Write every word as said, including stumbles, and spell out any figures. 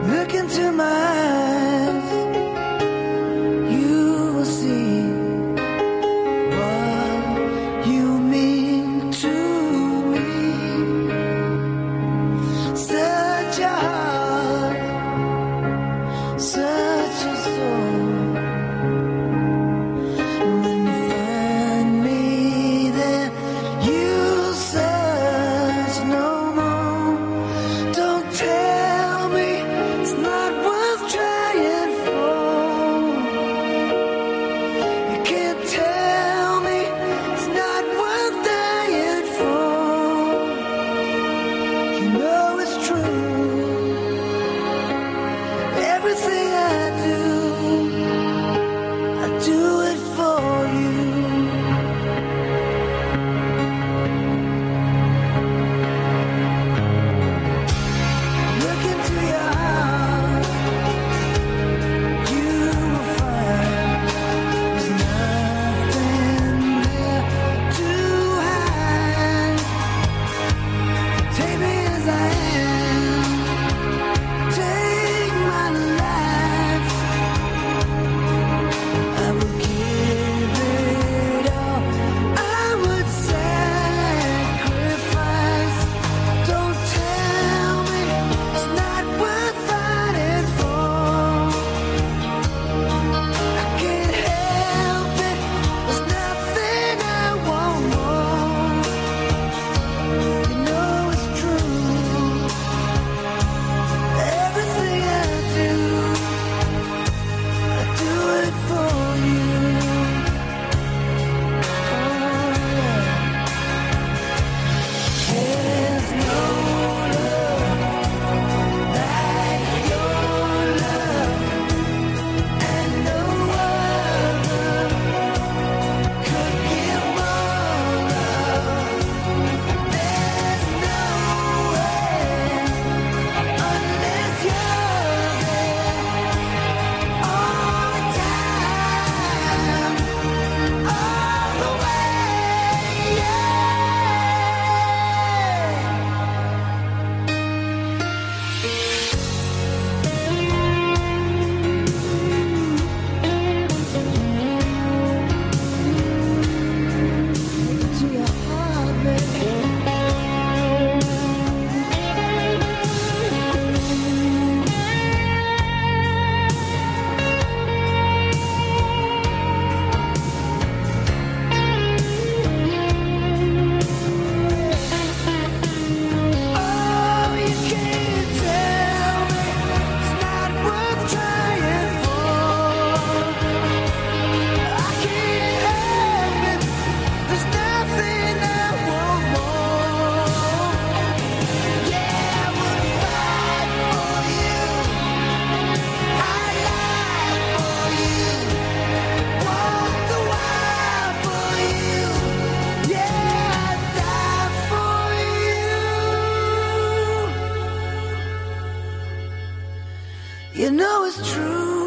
Look into my eyes, you will see what you mean to me. Such a heart, such a soul. And when you find me there, you'll search no more. Don't tell me it's not worth trying for. You can't tell me it's not worth dying for. You know it's true. Everything I do, I do it for you. Look into your heart, you will find there's nothing there to hide. Take me as I am, take my life. I would give it all, I would sacrifice. Don't tell me it's not worth fighting for. I can't help it, there's nothing I want more. You know it's true. Everything I do, I do it for you. Oh, yeah. There's no love like your love, and no other could give more love. There's no way unless you're there all the time, all the way, yeah. To your heart, baby. Oh, you can't tell me it's not worth trying for. I can't help it, there's nothing I want more. Yeah, I would fight for you, I'd lie for you, walk the wild for you. Yeah, I'd die for you. You know it's true.